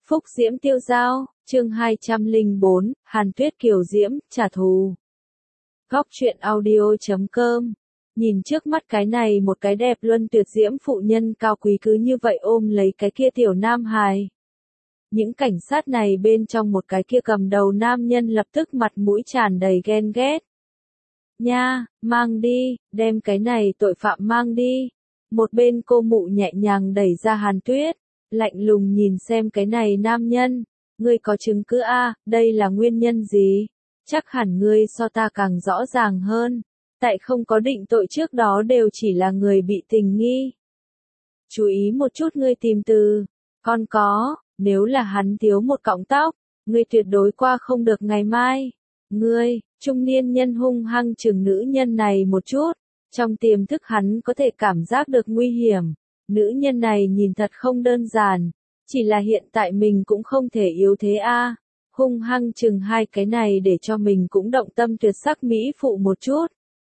Phúc Diễm tiêu dao, chương 204, Hàn Tuyết Kiều Diễm, trả thù. Góc truyện audio.com. Nhìn trước mắt cái này một cái đẹp luân tuyệt diễm phụ nhân cao quý cứ như vậy ôm lấy cái kia tiểu nam hài. Những cảnh sát này bên trong một cái kia cầm đầu nam nhân lập tức mặt mũi tràn đầy ghen ghét. Nha, mang đi, đem cái này tội phạm mang đi. Một bên cô mụ nhẹ nhàng đẩy ra Hàn Tuyết, lạnh lùng nhìn xem cái này nam nhân. Ngươi có chứng cứ a? Đây là nguyên nhân gì? Chắc hẳn ngươi so ta càng rõ ràng hơn. Tại không có định tội trước đó đều chỉ là người bị tình nghi. Chú ý một chút ngươi tìm từ. Còn có, nếu là hắn thiếu một cọng tóc, ngươi tuyệt đối qua không được ngày mai. Ngươi, trung niên nhân hung hăng chừng nữ nhân này một chút. Trong tiềm thức hắn có thể cảm giác được nguy hiểm. Nữ nhân này nhìn thật không đơn giản. Chỉ là hiện tại mình cũng không thể yếu thế a. Hung hăng chừng hai cái này để cho mình cũng động tâm tuyệt sắc mỹ phụ một chút.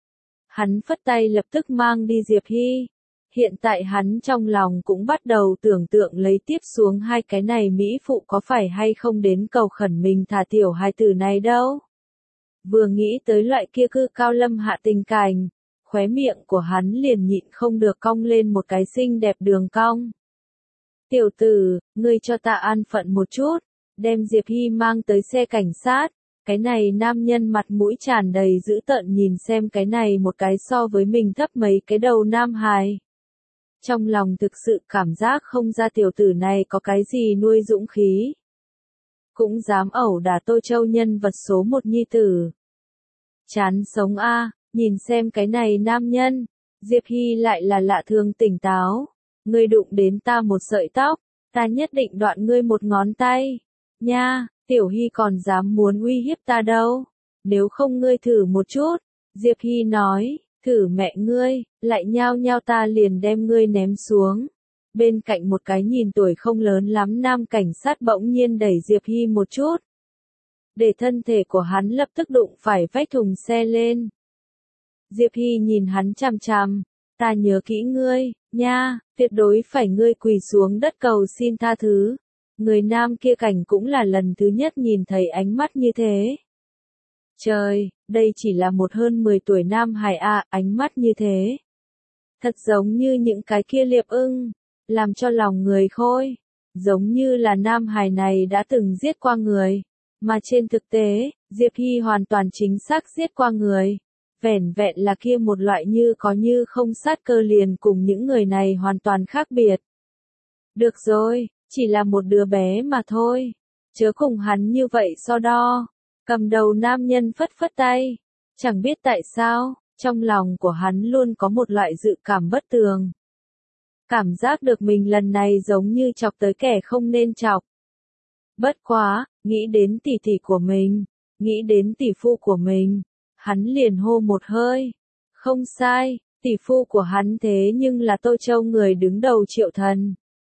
Hắn phất tay lập tức mang đi Diệp Hy. Hiện tại hắn trong lòng cũng bắt đầu tưởng tượng lấy tiếp xuống hai cái này mỹ phụ có phải hay không đến cầu khẩn mình thả tiểu hài tử này đâu. Vừa nghĩ tới loại kia cư cao lâm hạ tình cảnh, khóe miệng của hắn liền nhịn không được cong lên một cái xinh đẹp đường cong. Tiểu tử, ngươi cho ta an phận một chút, đem Diệp Hy mang tới xe cảnh sát. Cái này nam nhân mặt mũi tràn đầy dữ tợn nhìn xem cái này một cái so với mình thấp mấy cái đầu nam hài. Trong lòng thực sự cảm giác không ra tiểu tử này có cái gì nuôi dũng khí. Cũng dám ẩu đả Tô Châu nhân vật số một nhi tử. Chán sống a, nhìn xem cái này nam nhân, Diệp Hy lại là lạ thường tỉnh táo. Ngươi đụng đến ta một sợi tóc, ta nhất định đoạn ngươi một ngón tay. Nha, Tiểu Hy còn dám muốn uy hiếp ta đâu. Nếu không ngươi thử một chút. Diệp Hy nói, thử mẹ ngươi, lại nhao nhao ta liền đem ngươi ném xuống. Bên cạnh một cái nhìn tuổi không lớn lắm nam cảnh sát bỗng nhiên đẩy Diệp Hy một chút. Để thân thể của hắn lập tức đụng phải vách thùng xe lên. Diệp Hy nhìn hắn chằm chằm, ta nhớ kỹ ngươi, nha, tuyệt đối phải ngươi quỳ xuống đất cầu xin tha thứ. Người nam kia cảnh cũng là lần thứ nhất nhìn thấy ánh mắt như thế. Trời, đây chỉ là một hơn 10 tuổi nam hài a, ánh mắt như thế. Thật giống như những cái kia liệp ưng, làm cho lòng người khôi. Giống như là nam hài này đã từng giết qua người. Mà trên thực tế, Diệp Hy hoàn toàn chính xác giết qua người. Vẻn vẹn là kia một loại như có như không sát cơ liền cùng những người này hoàn toàn khác biệt. Được rồi, chỉ là một đứa bé mà thôi. Chớ cùng hắn như vậy so đo. Cầm đầu nam nhân phất phất tay. Chẳng biết tại sao, trong lòng của hắn luôn có một loại dự cảm bất tường. Cảm giác được mình lần này giống như chọc tới kẻ không nên chọc. Bất quá, nghĩ đến tỷ tỷ của mình, nghĩ đến tỷ phu của mình, hắn liền hô một hơi. Không sai, tỷ phu của hắn thế nhưng là Tô Châu người đứng đầu Triệu Thần.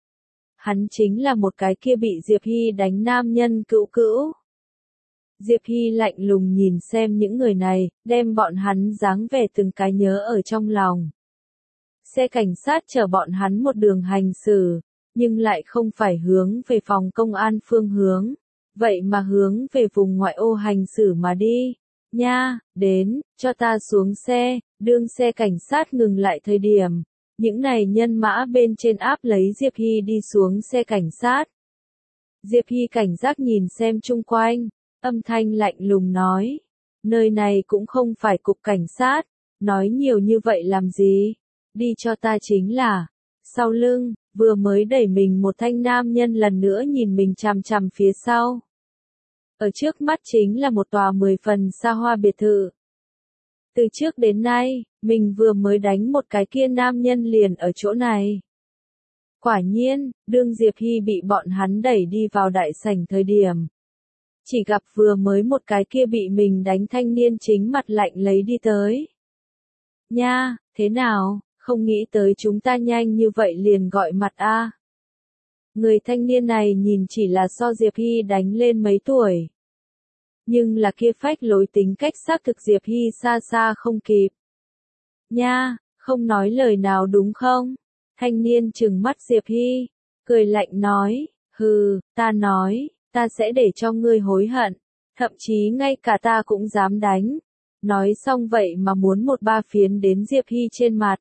Hắn chính là một cái kia bị Diệp Hy đánh nam nhân cữu cữu. Diệp Hy lạnh lùng nhìn xem những người này, đem bọn hắn dáng vẻ từng cái nhớ ở trong lòng. Xe cảnh sát chở bọn hắn một đường hành xử, nhưng lại không phải hướng về phòng công an phương hướng, vậy mà hướng về vùng ngoại ô hành xử mà đi. Nha, đến, cho ta xuống xe, đương xe cảnh sát ngừng lại thời điểm. Những này nhân mã bên trên áp lấy Diệp Hy đi xuống xe cảnh sát. Diệp Hy cảnh giác nhìn xem chung quanh, âm thanh lạnh lùng nói. Nơi này cũng không phải cục cảnh sát, nói nhiều như vậy làm gì, đi cho ta chính là. Sau lưng, vừa mới đẩy mình một thanh nam nhân lần nữa nhìn mình chằm chằm phía sau. Ở trước mắt chính là một tòa 10 phần xa hoa biệt thự. Từ trước đến nay, mình vừa mới đánh một cái kia nam nhân liền ở chỗ này. Quả nhiên, đương Diệp Hy bị bọn hắn đẩy đi vào đại sảnh thời điểm. Chỉ gặp vừa mới một cái kia bị mình đánh thanh niên chính mặt lạnh lấy đi tới. Nha, thế nào, không nghĩ tới chúng ta nhanh như vậy liền gọi mặt a. Người thanh niên này nhìn chỉ là so Diệp Hy đánh lên mấy tuổi. Nhưng là kia phách lối tính cách xác thực Diệp Hy xa xa không kịp. Nha, không nói lời nào đúng không? Thanh niên trừng mắt Diệp Hy, cười lạnh nói, Hừ, ta nói, ta sẽ để cho ngươi hối hận, thậm chí ngay cả ta cũng dám đánh. Nói xong vậy mà muốn một ba phiến đến Diệp Hy trên mặt.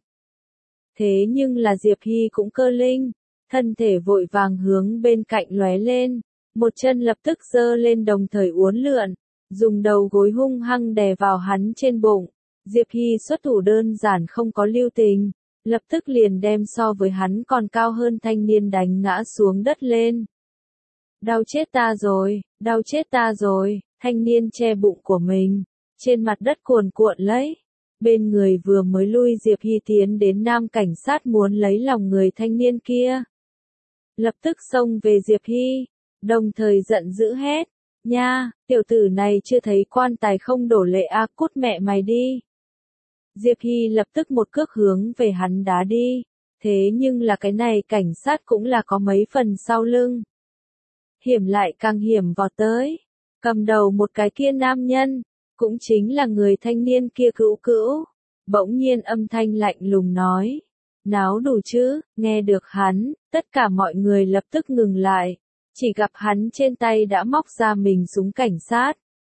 Thế nhưng là Diệp Hy cũng cơ linh, thân thể vội vàng hướng bên cạnh lóe lên, một chân lập tức giơ lên đồng thời uốn lượn, dùng đầu gối hung hăng đè vào hắn trên bụng. Diệp Hy xuất thủ đơn giản không có lưu tình, lập tức liền đem so với hắn còn cao hơn thanh niên đánh ngã xuống đất lên. Đau chết ta rồi, đau chết ta rồi, thanh niên che bụng của mình, trên mặt đất cuồn cuộn lấy. Bên người vừa mới lui Diệp Hy tiến đến nam cảnh sát muốn lấy lòng người thanh niên kia. Lập tức xông về Diệp Hy, đồng thời giận dữ hét, nha, tiểu tử này chưa thấy quan tài không đổ lệ a, cút mẹ mày đi. Diệp Hy lập tức một cước hướng về hắn đá đi, thế nhưng là cái này cảnh sát cũng là có mấy phần sau lưng. Hiểm lại càng hiểm vọt tới, cầm đầu một cái kia nam nhân, cũng chính là người thanh niên kia Cữu Cữu, bỗng nhiên âm thanh lạnh lùng nói, náo đủ chứ, nghe được hắn, tất cả mọi người lập tức ngừng lại, chỉ gặp hắn trên tay đã móc ra mình súng cảnh sát.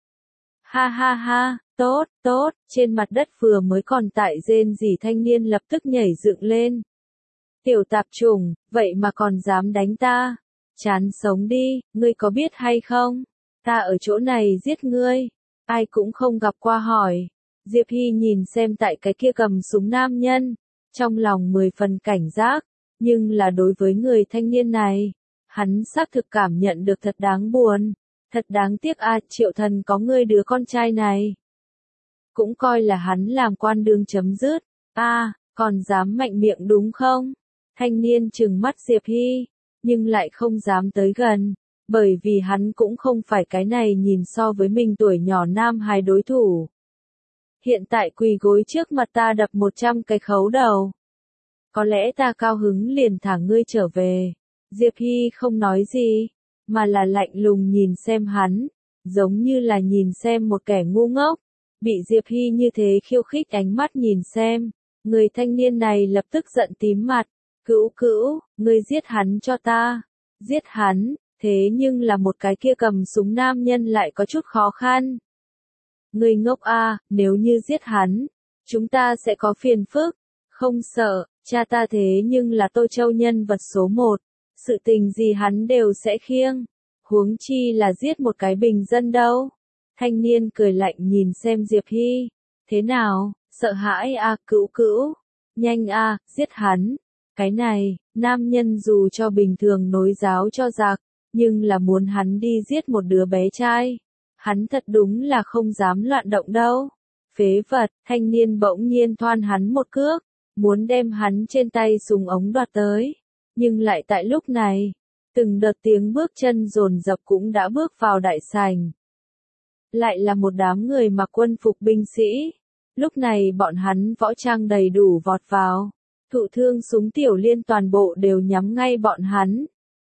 Ha ha ha, tốt, tốt, trên mặt đất vừa mới còn tại rên rỉ thanh niên lập tức nhảy dựng lên. Tiểu tạp chủng, vậy mà còn dám đánh ta, chán sống đi, ngươi có biết hay không, ta ở chỗ này giết ngươi. Ai cũng không gặp qua hỏi. Diệp Hy nhìn xem tại cái kia cầm súng nam nhân, trong lòng 10 phần cảnh giác, nhưng là đối với người thanh niên này, hắn xác thực cảm nhận được thật đáng buồn, thật đáng tiếc a, Triệu Thần có ngươi đứa con trai này. Cũng coi là hắn làm quan đương chấm dứt, còn dám mạnh miệng đúng không? Thanh niên trừng mắt Diệp Hy, nhưng lại không dám tới gần. Bởi vì hắn cũng không phải cái này nhìn so với mình tuổi nhỏ nam hài đối thủ. Hiện tại quỳ gối trước mặt ta đập 100 cái khấu đầu. Có lẽ ta cao hứng liền thả ngươi trở về. Diệp Hy không nói gì, mà là lạnh lùng nhìn xem hắn, giống như là nhìn xem một kẻ ngu ngốc. Bị Diệp Hy như thế khiêu khích ánh mắt nhìn xem, người thanh niên này lập tức giận tím mặt. Cữu Cữu, ngươi giết hắn cho ta. Giết hắn. Thế nhưng là một cái kia cầm súng nam nhân lại có chút khó khăn. Ngươi ngốc a, nếu như giết hắn, chúng ta sẽ có phiền phức. Không sợ, cha ta thế nhưng là Tô Châu nhân vật số 1, sự tình gì hắn đều sẽ khiêng. Huống chi là giết một cái bình dân đâu. Thanh niên cười lạnh nhìn xem Diệp Hy. Thế nào, sợ hãi a, Cữu Cữu. Nhanh a, giết hắn. Cái này, nam nhân dù cho bình thường nối giáo cho giặc, nhưng là muốn hắn đi giết một đứa bé trai. Hắn thật đúng là không dám loạn động đâu. Phế vật, thanh niên bỗng nhiên thoan hắn một cước, muốn đem hắn trên tay súng ống đoạt tới. Nhưng lại tại lúc này, từng đợt tiếng bước chân dồn dập cũng đã bước vào đại sảnh. Lại là một đám người mặc quân phục binh sĩ. Lúc này bọn hắn võ trang đầy đủ vọt vào. Thụ thương súng tiểu liên toàn bộ đều nhắm ngay bọn hắn.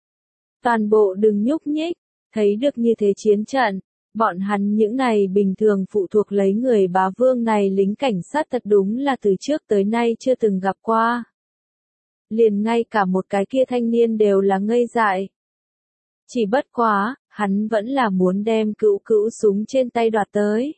Toàn bộ đừng nhúc nhích, thấy được như thế chiến trận, bọn hắn những này bình thường phụ thuộc lấy người bá vương này lính cảnh sát thật đúng là từ trước tới nay chưa từng gặp qua. Liền ngay cả một cái kia thanh niên đều là ngây dại. Chỉ bất quá, hắn vẫn là muốn đem Cữu Cữu súng trên tay đoạt tới.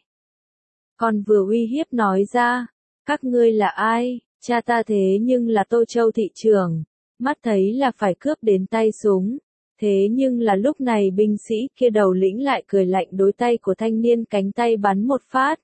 Còn vừa uy hiếp nói ra, các ngươi là ai, cha ta thế nhưng là Tô Châu thị trưởng, mắt thấy là phải cướp đến tay súng. Thế nhưng là lúc này binh sĩ kia đầu lĩnh lại cười lạnh đối tay của thanh niên cánh tay bắn một phát.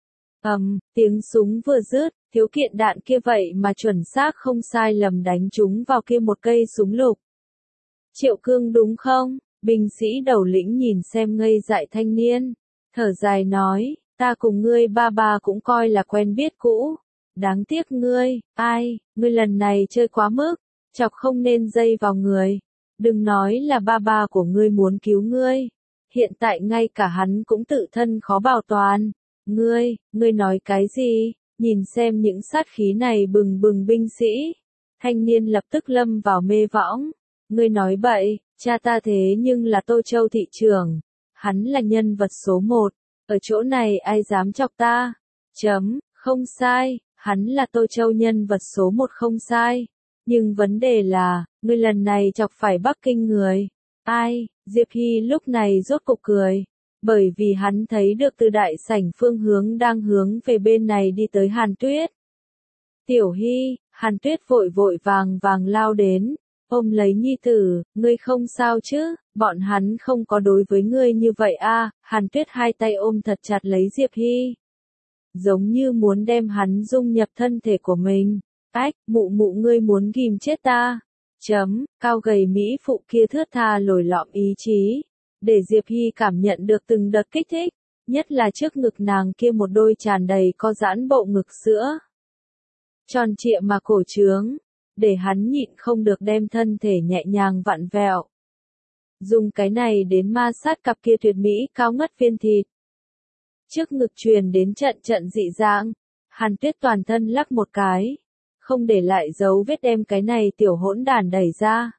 Tiếng súng vừa dứt, thiếu kiện đạn kia vậy mà chuẩn xác không sai lầm đánh trúng vào kia một cây súng lục. Triệu Cương đúng không? Binh sĩ đầu lĩnh nhìn xem ngây dại thanh niên, thở dài nói, ta cùng ngươi ba ba cũng coi là quen biết cũ. Đáng tiếc ngươi, ngươi lần này chơi quá mức, chọc không nên dây vào người. Đừng nói là ba ba của ngươi muốn cứu ngươi. Hiện tại ngay cả hắn cũng tự thân khó bảo toàn. Ngươi nói cái gì? Nhìn xem những sát khí này bừng bừng binh sĩ. Thanh niên lập tức lâm vào mê võng. Ngươi nói bậy, cha ta thế nhưng là Tô Châu thị trưởng. Hắn là nhân vật số 1. Ở chỗ này ai dám chọc ta? Không sai, hắn là Tô Châu nhân vật số 1 không sai. Nhưng vấn đề là, ngươi lần này chọc phải Bắc Kinh người. Ai, Diệp Hy lúc này rốt cục cười. Bởi vì hắn thấy được từ đại sảnh phương hướng đang hướng về bên này đi tới Hàn Tuyết. Tiểu Hy, Hàn Tuyết vội vội vàng vàng lao đến, ôm lấy nhi tử, ngươi không sao chứ, bọn hắn không có đối với ngươi như vậy a. Hàn Tuyết hai tay ôm thật chặt lấy Diệp Hy. Giống như muốn đem hắn dung nhập thân thể của mình. Ách, mụ mụ ngươi muốn ghim chết ta. Cao gầy mỹ phụ kia thướt tha lồi lõm ý chí. Để Diệp Hy cảm nhận được từng đợt kích thích, nhất là trước ngực nàng kia một đôi tràn đầy co giãn bộ ngực sữa. Tròn trịa mà cổ trướng, để hắn nhịn không được đem thân thể nhẹ nhàng vặn vẹo. Dùng cái này đến ma sát cặp kia tuyệt mỹ cao ngất viên thịt. Trước ngực truyền đến trận trận dị dạng, Hàn Tuyết toàn thân lắc một cái, không để lại dấu vết đem cái này tiểu hỗn đản đẩy ra.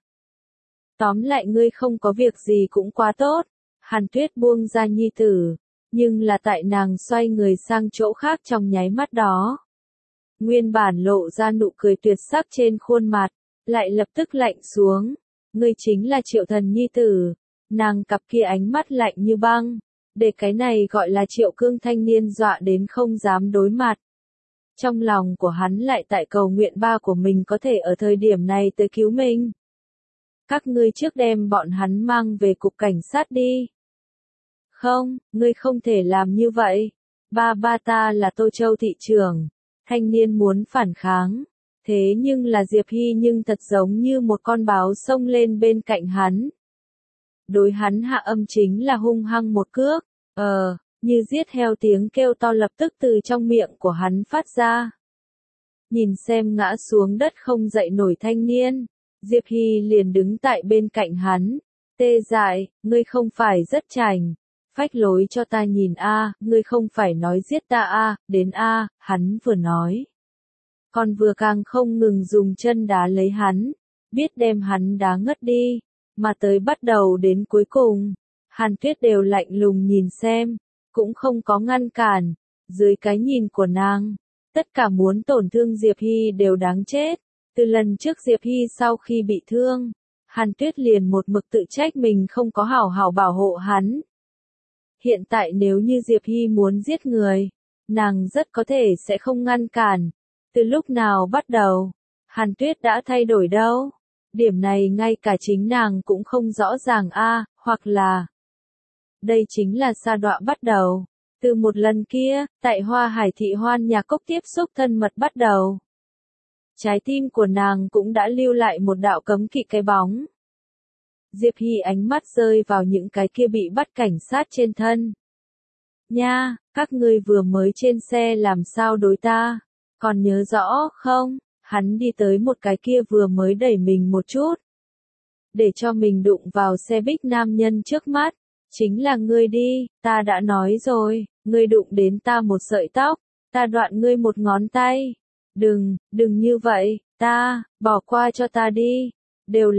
Tóm lại ngươi không có việc gì cũng quá tốt, Hàn Tuyết buông ra nhi tử, nhưng là tại nàng xoay người sang chỗ khác trong nháy mắt đó. Nguyên bản lộ ra nụ cười tuyệt sắc trên khuôn mặt, lại lập tức lạnh xuống, ngươi chính là Triệu Thần nhi tử, nàng cặp kia ánh mắt lạnh như băng, để cái này gọi là Triệu Cương thanh niên dọa đến không dám đối mặt. Trong lòng của hắn lại tại cầu nguyện ba của mình có thể ở thời điểm này tới cứu mình. Các ngươi trước đem bọn hắn mang về cục cảnh sát đi. Không, ngươi không thể làm như vậy. Ba ta là Tô Châu thị trưởng. Thanh niên muốn phản kháng. Thế nhưng là Diệp Hy nhưng thật giống như một con báo xông lên bên cạnh hắn. Đối hắn hạ âm chính là hung hăng một cước. Như giết heo tiếng kêu to lập tức từ trong miệng của hắn phát ra. Nhìn xem ngã xuống đất không dậy nổi thanh niên. Diệp Hy liền đứng tại bên cạnh hắn. Tê dại, ngươi không phải rất chảnh. Phách lối cho ta nhìn a, ngươi không phải nói giết ta a, đến a, hắn vừa nói. Còn vừa càng không ngừng dùng chân đá lấy hắn, biết đem hắn đá ngất đi, mà tới bắt đầu đến cuối cùng. Hàn Tuyết đều lạnh lùng nhìn xem, cũng không có ngăn cản, dưới cái nhìn của nàng, tất cả muốn tổn thương Diệp Hy đều đáng chết. Từ lần trước Diệp Hy sau khi bị thương, Hàn Tuyết liền một mực tự trách mình không có hảo hảo bảo hộ hắn. Hiện tại nếu như Diệp Hy muốn giết người, nàng rất có thể sẽ không ngăn cản. Từ lúc nào bắt đầu, Hàn Tuyết đã thay đổi đâu? Điểm này ngay cả chính nàng cũng không rõ ràng a, hoặc là đây chính là sa đọa bắt đầu. Từ một lần kia, tại Hoa Hải thị Hoan nhà cốc tiếp xúc thân mật bắt đầu. Trái tim của nàng cũng đã lưu lại một đạo cấm kỵ cái bóng. Diệp Hy ánh mắt rơi vào những cái kia bị bắt cảnh sát trên thân. Nha, các ngươi vừa mới trên xe làm sao đối ta, còn nhớ rõ không? Hắn đi tới một cái kia vừa mới đẩy mình một chút. Để cho mình đụng vào xe bích nam nhân trước mắt. Chính là ngươi đi, ta đã nói rồi, ngươi đụng đến ta một sợi tóc, ta đoạn ngươi một ngón tay. Đừng như vậy, bỏ qua cho ta đi. Đều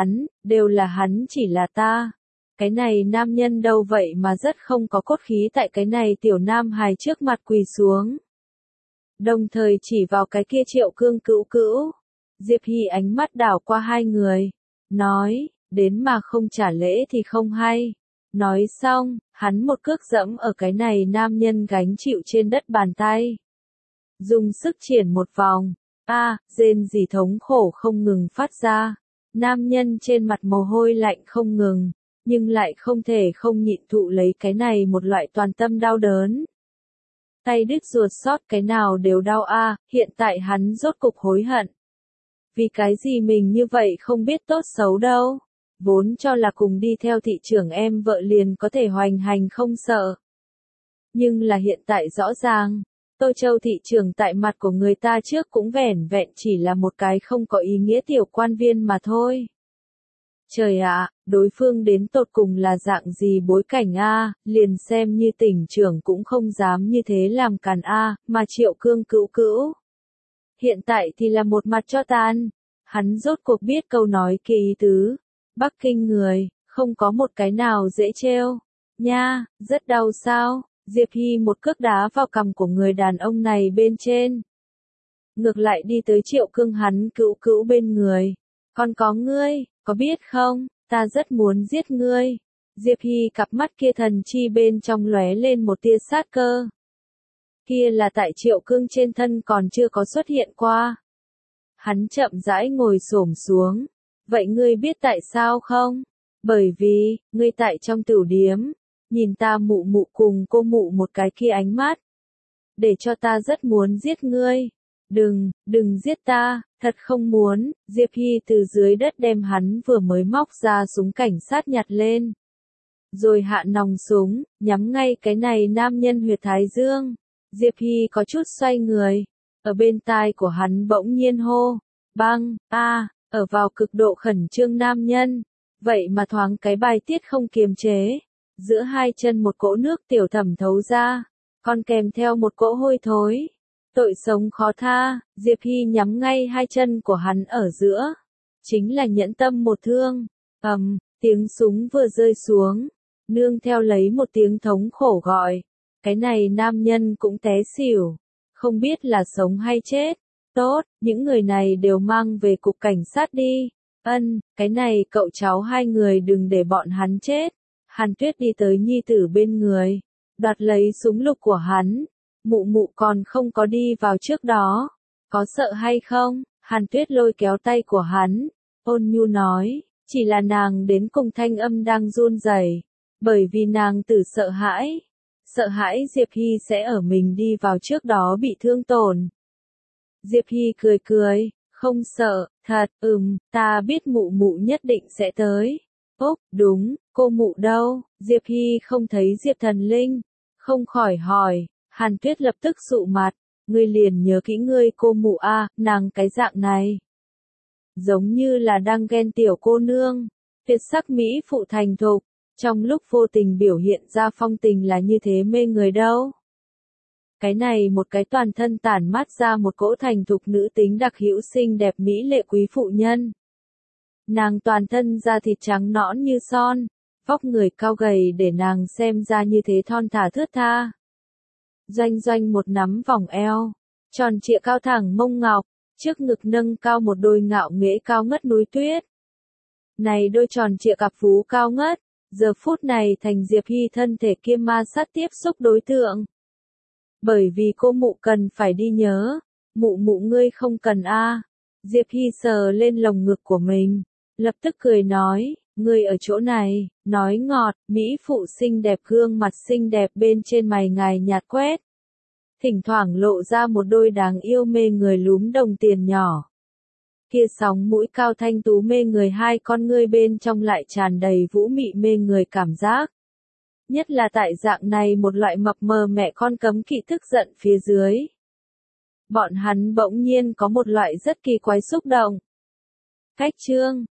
là hắn chỉ là ta. Cái này nam nhân đâu vậy mà rất không có cốt khí tại cái này tiểu nam hài trước mặt quỳ xuống. Đồng thời chỉ vào cái kia Triệu Cương cữu. Diệp Hy ánh mắt đảo qua hai người. Nói, đến mà không trả lễ thì không hay. Nói xong, hắn một cước dẫm ở cái này nam nhân gánh chịu trên đất bàn tay. Dùng sức triển một vòng. Rên rỉ thống khổ không ngừng phát ra. Nam nhân trên mặt mồ hôi lạnh không ngừng, nhưng lại không thể không nhịn thụ lấy cái này một loại toàn tâm đau đớn. Tay đứt ruột sót cái nào đều đau hiện tại hắn rốt cục hối hận. Vì cái gì mình như vậy không biết tốt xấu đâu. Vốn cho là cùng đi theo thị trưởng em vợ liền có thể hoành hành không sợ. Nhưng là hiện tại rõ ràng, Tô Châu thị trưởng tại mặt của người ta trước cũng vẻn vẹn chỉ là một cái không có ý nghĩa tiểu quan viên mà thôi. Trời ạ, đối phương đến tột cùng là dạng gì bối cảnh liền xem như tỉnh trưởng cũng không dám như thế làm càn mà Triệu Cương cữu. Hiện tại thì là một mặt cho tàn, hắn rốt cuộc biết câu nói kia ý tứ. Bắc Kinh người, không có một cái nào dễ trêu. Nha, rất đau sao? Diệp Hy một cước đá vào cằm của người đàn ông này bên trên. Ngược lại đi tới Triệu Cương hắn cữu bên người. Còn có ngươi, có biết không? Ta rất muốn giết ngươi. Diệp Hy cặp mắt kia thần chi bên trong lóe lên một tia sát cơ. Kia là tại Triệu Cương trên thân còn chưa có xuất hiện qua. Hắn chậm rãi ngồi xổm xuống. Vậy ngươi biết tại sao không? Bởi vì, ngươi tại trong tửu điếm, nhìn ta mụ mụ cùng cô mụ một cái kia ánh mắt. Để cho ta rất muốn giết ngươi. Đừng giết ta, thật không muốn. Diệp Hy từ dưới đất đem hắn vừa mới móc ra súng cảnh sát nhặt lên. Rồi hạ nòng súng, nhắm ngay cái này nam nhân huyệt thái dương. Diệp Hy có chút xoay người. Ở bên tai của hắn bỗng nhiên hô. Băng, ở vào cực độ khẩn trương nam nhân. Vậy mà thoáng cái bài tiết không kiềm chế. Giữa hai chân một cỗ nước tiểu thẩm thấu ra. Còn kèm theo một cỗ hôi thối. Tội sống khó tha, Diệp Hy nhắm ngay hai chân của hắn ở giữa. Chính là nhẫn tâm một thương. Tiếng súng vừa rơi xuống. Nương theo lấy một tiếng thống khổ gọi. Cái này nam nhân cũng té xỉu. Không biết là sống hay chết. Tốt, những người này đều mang về cục cảnh sát đi. Cái này cậu cháu hai người đừng để bọn hắn chết. Hàn Tuyết đi tới nhi tử bên người. Đoạt lấy súng lục của hắn. Mụ mụ còn không có đi vào trước đó. Có sợ hay không? Hàn Tuyết lôi kéo tay của hắn. Ôn nhu nói. Chỉ là nàng đến cùng thanh âm đang run rẩy. Bởi vì nàng tử sợ hãi. Sợ hãi Diệp Hy sẽ ở mình đi vào trước đó bị thương tổn. Diệp Hy cười cười. Không sợ, thật, ta biết mụ mụ nhất định sẽ tới. Úc, đúng, cô mụ đâu? Diệp Hy không thấy Diệp Thần Linh. Không khỏi hỏi. Hàn Tuyết lập tức sụ mặt. Ngươi liền nhớ kỹ ngươi cô mụ nàng cái dạng này. Giống như là đang ghen tiểu cô nương. Tuyệt sắc mỹ phụ thành thục. Trong lúc vô tình biểu hiện ra phong tình là như thế mê người đâu. Cái này một cái toàn thân tản mát ra một cỗ thành thục nữ tính đặc hữu xinh đẹp mỹ lệ quý phụ nhân. Nàng toàn thân da thịt trắng nõn như son, vóc người cao gầy để nàng xem ra như thế thon thả thướt tha. Doanh doanh một nắm vòng eo, tròn trịa cao thẳng mông ngọc, trước ngực nâng cao một đôi ngạo nghễ cao ngất núi tuyết. Này đôi tròn trịa cặp vú cao ngất, giờ phút này thành Diệp Hy thân thể kia ma sát tiếp xúc đối tượng. Bởi vì cô mụ cần phải đi nhớ, mụ ngươi không cần Diệp Hy sờ lên lồng ngực của mình, lập tức cười nói, ngươi ở chỗ này, nói ngọt, mỹ phụ xinh đẹp gương mặt xinh đẹp bên trên mày ngài nhạt quét. Thỉnh thoảng lộ ra một đôi đáng yêu mê người lúm đồng tiền nhỏ. Kia sóng mũi cao thanh tú mê người hai con ngươi bên trong lại tràn đầy vũ mị mê người cảm giác. Nhất là tại dạng này một loại mập mờ mẹ con cấm kỵ tức giận phía dưới. Bọn hắn bỗng nhiên có một loại rất kỳ quái xúc động. Cách chương